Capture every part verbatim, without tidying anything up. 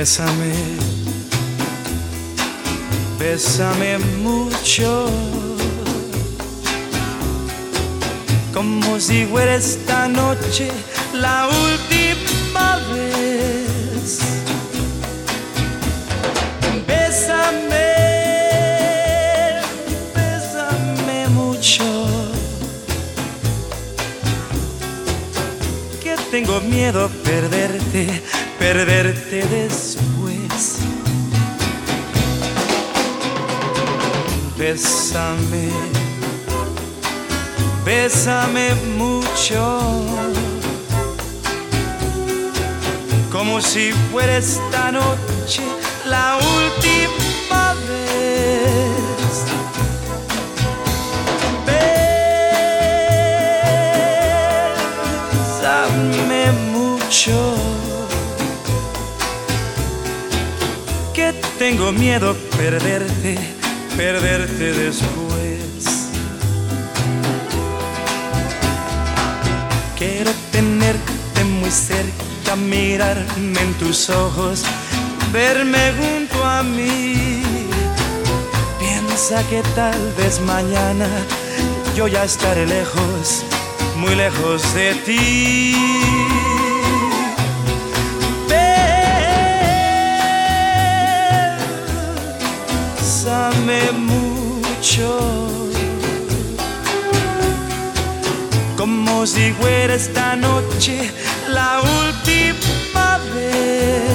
Bésame, bésame mucho, como si fuera esta noche la última vez. Bésame, bésame mucho, que tengo miedo a perderte, perderte después. Bésame, bésame mucho, como si fuera esta noche la última vez. Bésame mucho, que tengo miedo a perderte, perderte después. Quiero tenerte muy cerca, mirarme en tus ojos, verme junto a mí. Piensa que tal vez mañana yo ya estaré lejos, muy lejos de ti. Bésame mucho, como si fuera esta noche la última vez.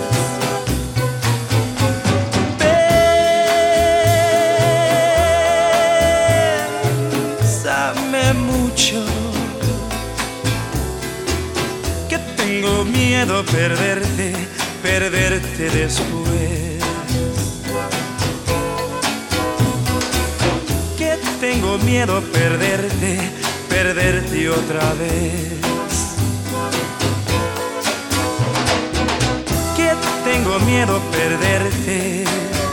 Bésame mucho, que tengo miedo a perderte, perderte después. Que tengo miedo a perderte, perderte otra vez. Que tengo miedo a perderte,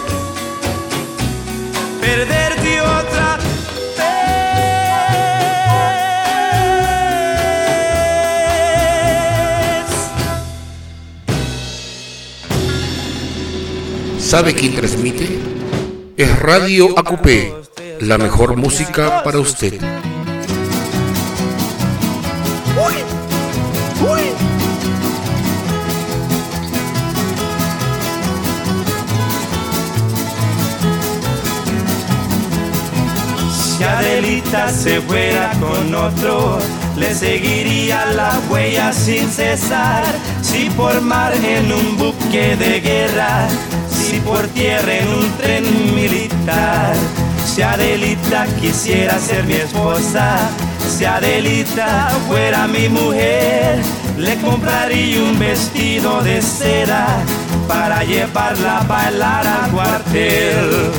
perderte otra vez. ¿Sabe quién transmite? Es Radio A Q P, la mejor música para usted. Uy, uy. Si Adelita se fuera con otro, le seguiría la huella sin cesar. Si por mar en un buque de guerra, si por tierra en un tren militar. Si Adelita quisiera ser mi esposa, si Adelita fuera mi mujer, le compraría un vestido de seda para llevarla a bailar al cuartel.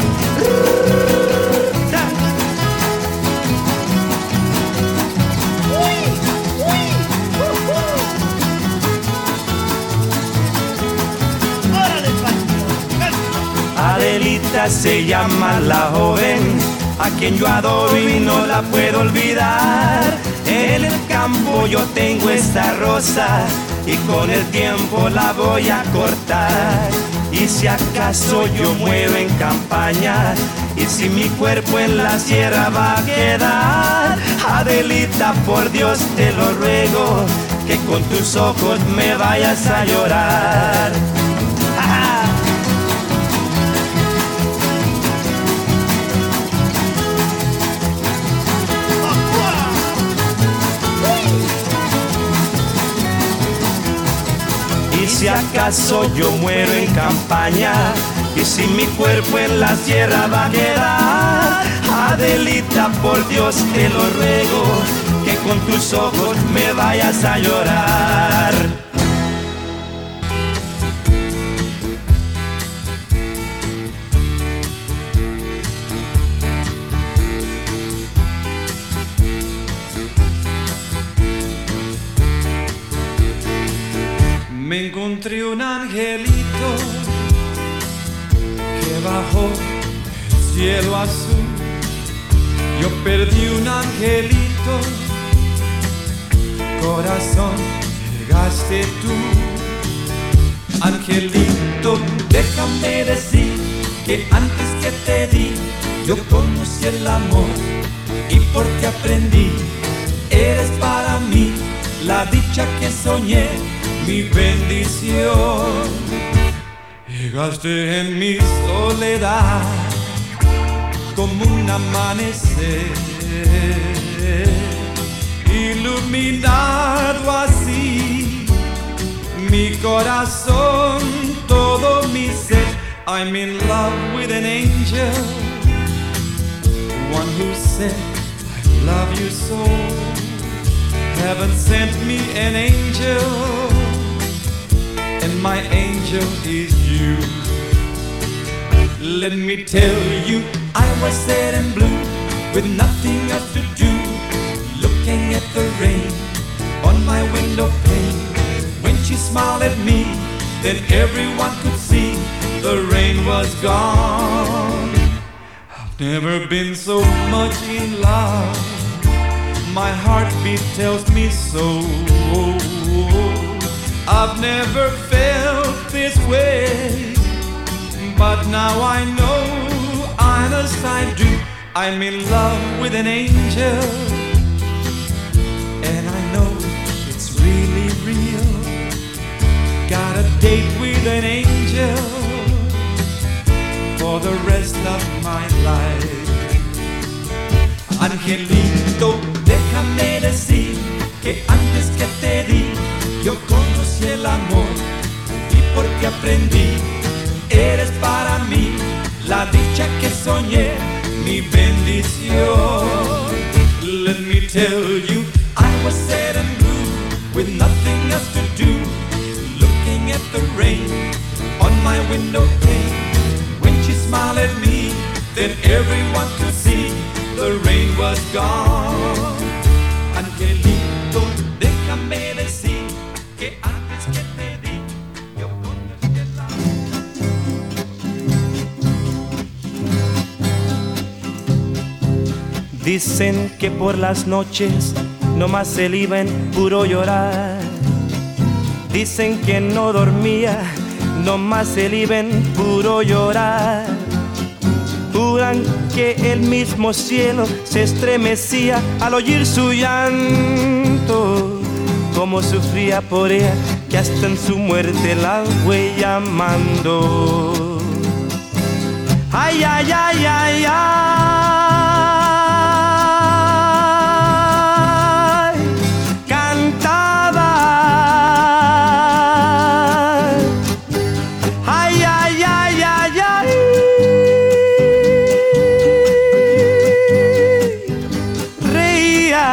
Adelita se llama la joven, a quien yo adoro y no la puedo olvidar. En el campo yo tengo esta rosa y con el tiempo la voy a cortar. Y si acaso yo muero en campaña, y si mi cuerpo en la sierra va a quedar, Adelita, por Dios te lo ruego, que con tus ojos me vayas a llorar. Y si acaso yo muero en campaña, y si mi cuerpo en la sierra va a quedar, Adelita, por Dios te lo ruego, que con tus ojos me vayas a llorar. Me encontré un angelito que bajó del cielo azul. Yo perdí un angelito, corazón, llegaste tú. Angelito, déjame decir que antes que te di, yo conocí el amor y porque aprendí, eres para mí la dicha que soñé, mi bendición. Llegaste en mi soledad como un amanecer, iluminado así mi corazón, todo mi ser. I'm in love with an angel, one who said I love you so. Heaven sent me an angel, and my angel is you. Let me tell you, I was sad and blue, with nothing else to do, looking at the rain on my window pane. When she smiled at me, then everyone could see the rain was gone. I've never been so much in love, my heartbeat tells me so. I've never felt this way, but now I know, honest I do, I'm in love with an angel, and I know it's really real. Got a date with an angel for the rest of my life. Angelito, déjame decir que antes que te di, yo conocí el amor y porque aprendí, eres para mí la dicha que soñé, mi bendición. Let me tell you, I was sad and blue, with nothing else to do, looking at the rain on my window pane. When she smiled at me, then everyone could see the rain was gone. Angelito, déjame decir que antes que te di, yo conocí el amor. Dicen que por las noches nomás se le iba en puro llorar. Dicen que no dormía, nomás se le iba en puro llorar. Juran que el mismo cielo se estremecía al oír su llanto, como sufría por ella, que hasta en su muerte la fue llamando. Ay, ay, ay, ay, ay, cantaba. Ay, ay, ay, ay, ay, reía.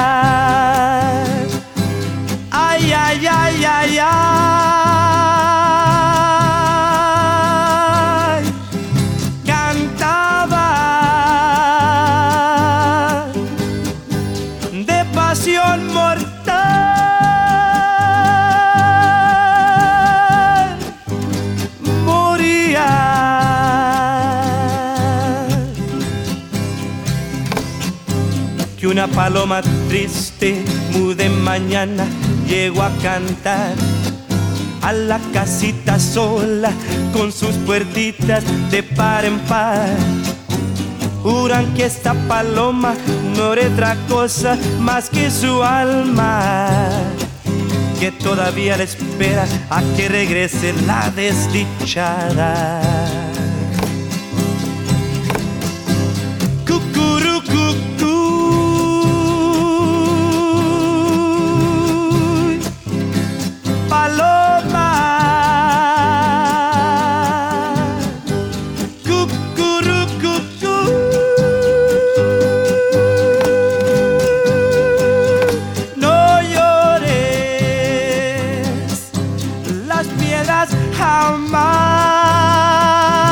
Ay, ay, ay, ay, ay, cantaba de pasión mortal, moría. Que una paloma triste, muda en mañana, llegó a cantar a la casita sola, con sus puertitas de par en par. Juran que esta paloma no era otra cosa más que su alma, que todavía le espera a que regrese la desdichada. Cucurucucú, paloma, cucurucucú, no llores las piedras jamás.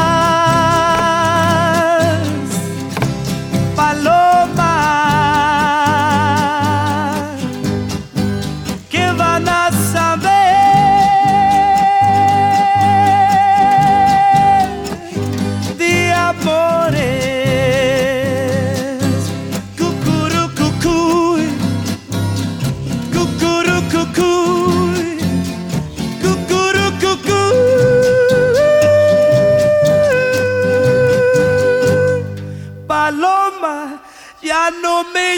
ya no me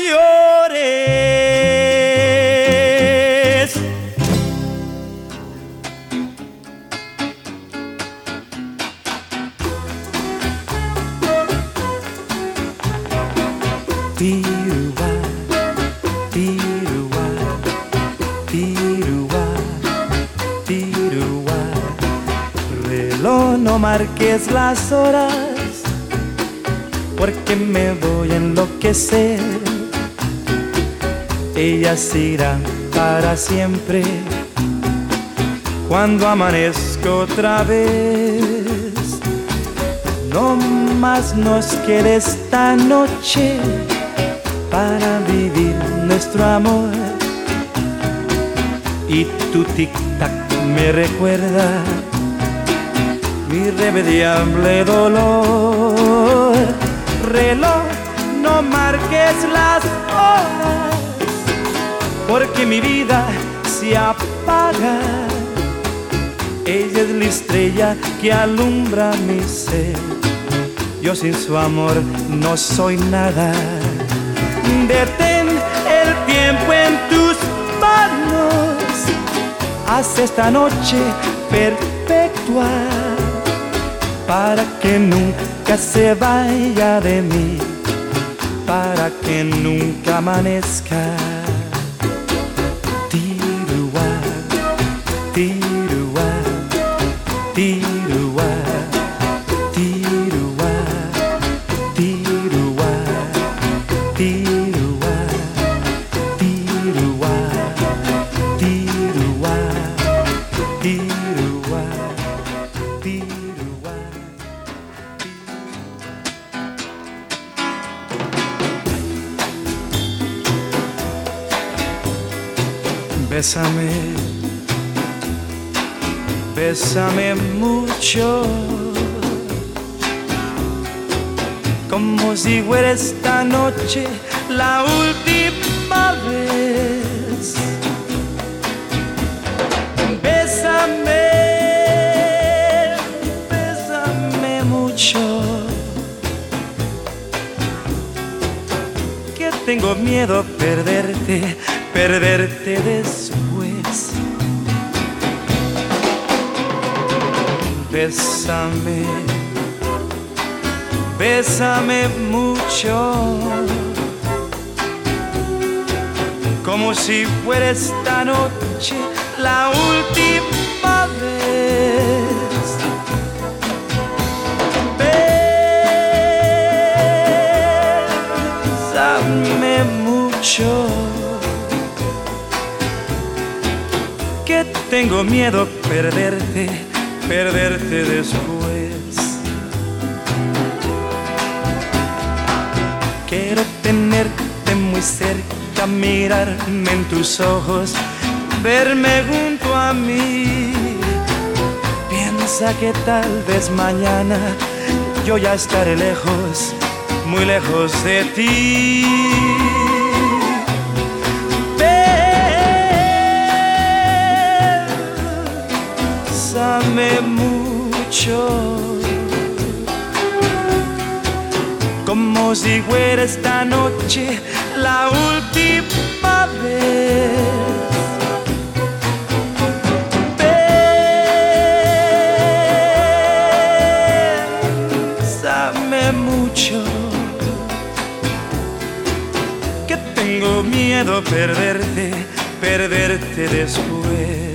llores. Tiruá, tiruá, tiruá, tiruá. Reloj, no marques las horas, porque me voy a enloquecer. Ellas irán para siempre cuando amanezca otra vez. No más nos queda esta noche para vivir nuestro amor. Y tu tic-tac me recuerda mi irremediable dolor. Reloj, no marques las horas, porque mi vida se apaga. Ella es la estrella que alumbra mi ser. Yo sin su amor no soy nada. Detén el tiempo en tus manos. Haz esta noche perpetua, para que nunca se vaya de mí, para que nunca amanezca. Tiruá, tiruá, tiruá, tiruá, tiruá, tiruá, tiruá, tiruá, tiruá, tiruá. Bésame, bésame mucho, como si fuera esta noche la última vez. Bésame, bésame mucho, que tengo miedo a perderte, perderte después. Bésame, bésame mucho, como si fuera esta noche la última vez. Bésame mucho, que tengo miedo a perderte, perderte después. Quiero tenerte muy cerca, mirarme en tus ojos, verme junto a mí. Piensa que tal vez mañana yo ya estaré lejos, muy lejos de ti. Bésame mucho, como si fuera esta noche la última vez. Bésame mucho, que tengo miedo a perderte, perderte después.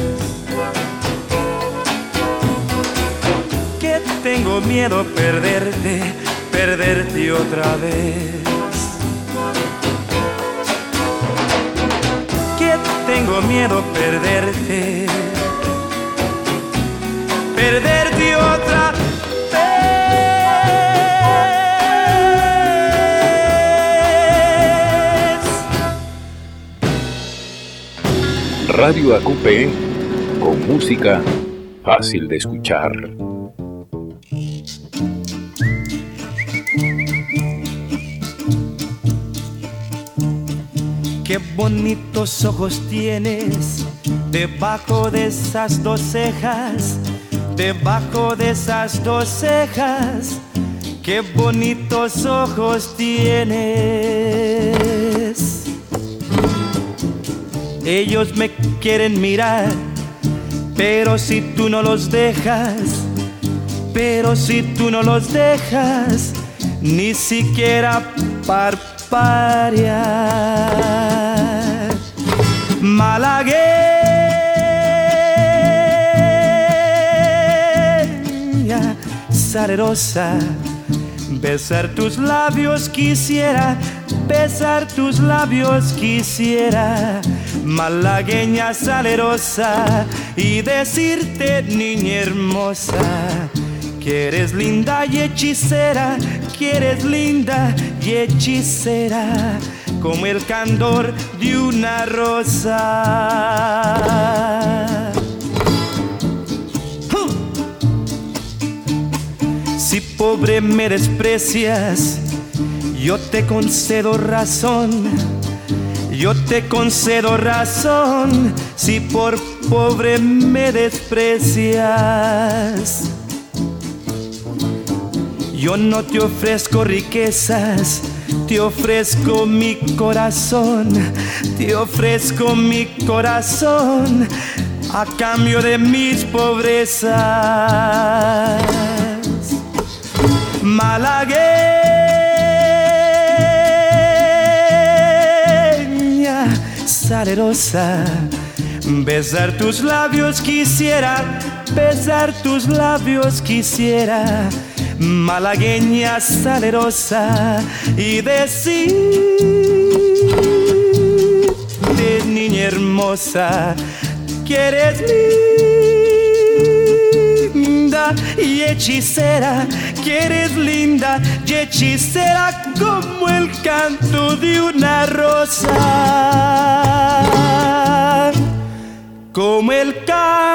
Tengo miedo a perderte, perderte otra vez. Que tengo miedo a perderte, perderte otra vez. Radio A Q P, con música fácil de escuchar. Qué bonitos ojos tienes debajo de esas dos cejas, debajo de esas dos cejas. Qué bonitos ojos tienes. Ellos me quieren mirar, pero si tú no los dejas, pero si tú no los dejas, ni siquiera parpadear. Malagueña, salerosa, besar tus labios quisiera, besar tus labios quisiera. Malagueña salerosa, y decirte, niña hermosa, que eres linda y hechicera, que eres linda y hechicera, como el candor de una rosa. Si pobre me desprecias, yo te concedo razón, yo te concedo razón. Si por pobre me desprecias, yo no te ofrezco riquezas, te ofrezco mi corazón, te ofrezco mi corazón a cambio de mis pobrezas. Malagueña, salerosa, besar tus labios quisiera, besar tus labios quisiera. Malagueña salerosa, y decirte, niña hermosa, que eres linda y hechicera, que eres linda y hechicera, como el canto de una rosa, como el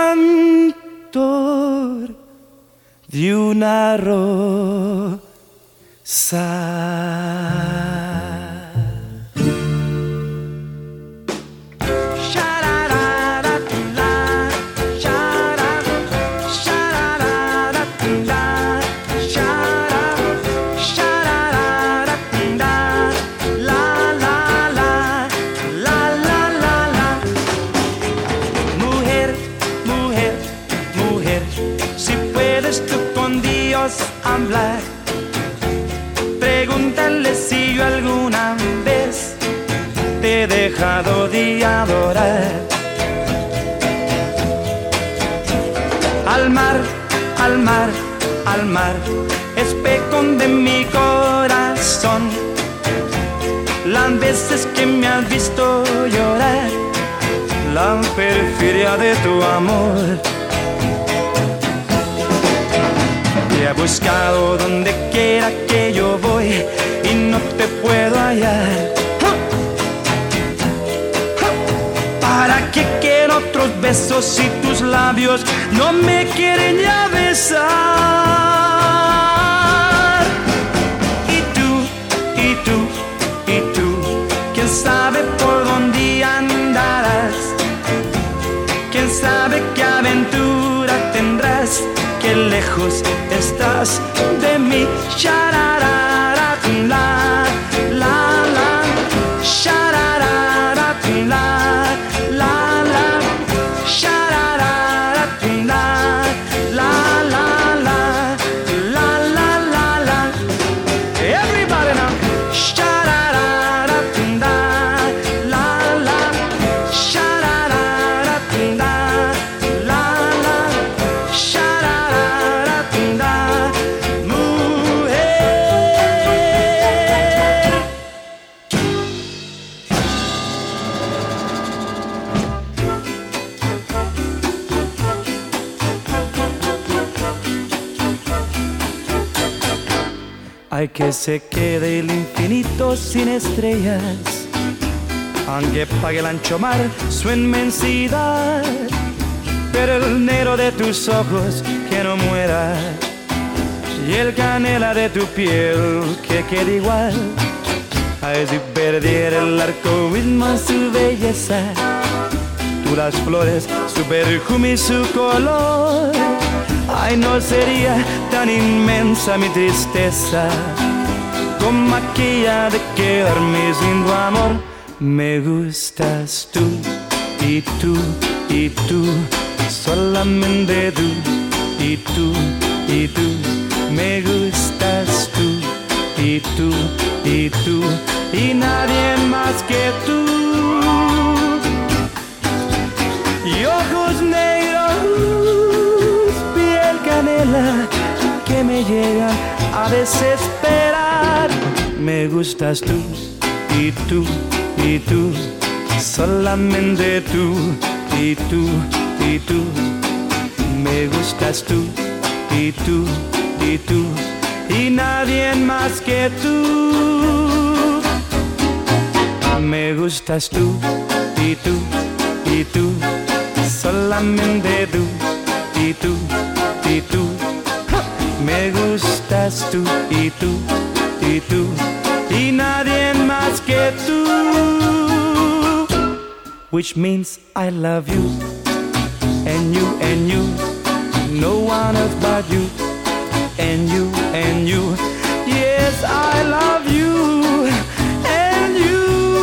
canto de una rosa. Hablar, pregúntale si yo alguna vez te he dejado de adorar. Al mar, al mar, al mar, espejón de mi corazón, las veces que me has visto llorar, la perfidia de tu amor. Te he buscado donde quiera que yo voy y no te puedo hallar. ¿Para qué quiero otros besos si tus labios no me quieren ya besar? Y tú, y tú, y tú, quién sabe por dónde andarás, quién sabe qué aventura tendrás, qué lejos estás de mí. Shararara, la, la, la. Shararara, la, la, la. Shararara, la, la, la, la. La, la, la, la. Everybody now. Shararara, la, la, la. Shararara, la, la, la. Shararara, hay que se quede el infinito sin estrellas, aunque pague el ancho mar su inmensidad, pero el negro de tus ojos que no muera, y el canela de tu piel que quede igual. Ay, si perdiera el arco mismo su belleza, tú las flores, su perfume y su color. Ay, no sería tan inmensa mi tristeza como aquella de quedarme sin tu amor. Me gustas tú y tú y tú, solamente tú y tú y tú. Me gustas tú y tú y tú y nadie más que tú. Y ojos negros, piel canela, que me llegan a desesperar. Me gustas tú y tú y tú, solamente tú y tú y tú. Me gustas tú y tú y tú y nadie más que tú. Me gustas tú y tú y tú, solamente tú y tú y tú. Me gustas tú y tú y tú y nadie más que tú. Which means I love you and you and you, no one else but you. And you, and you, yes, I love you, and you.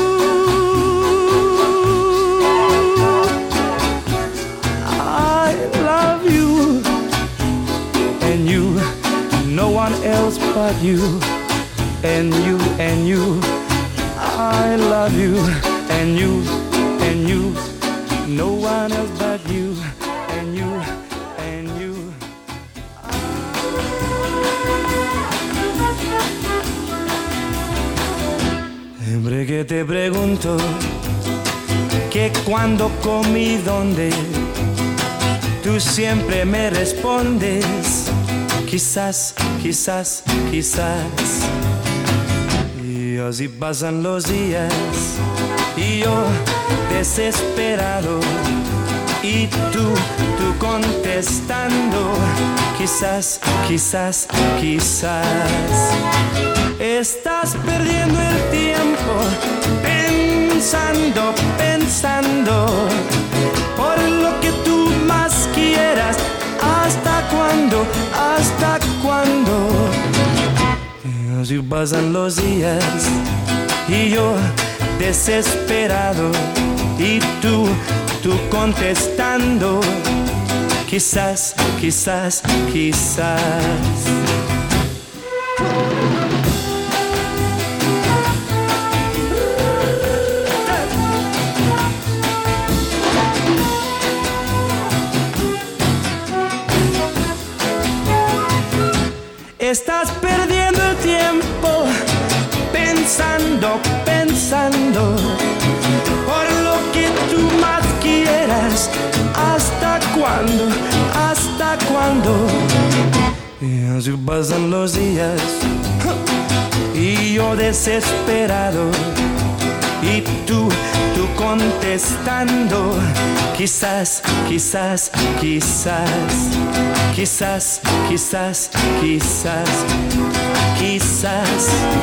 I love you, and you, no one else but you. And you, and you, I love you, and you, and you, no one else but you. And you, and you. Siempre que te pregunto que cuando comí dónde, tú siempre me respondes quizás, quizás, quizás. Y así pasan los días y yo desesperado y tú, tú contestando quizás, quizás, quizás. Estás perdiendo el tiempo pensando, pensando por lo que tú más quieras. ¿Hasta cuándo? ¿Hasta cuándo? Y así pasan los días y yo desesperado y tú, tú contestando quizás, quizás, quizás. Estás perdiendo el tiempo pensando, pensando por lo que tú más quieras. ¿Hasta cuándo? ¿Hasta cuándo? Y así pasan los días y yo desesperado y tú, tú contestando quizás, quizás, quizás. Quizás, quizás, quizás, quizás.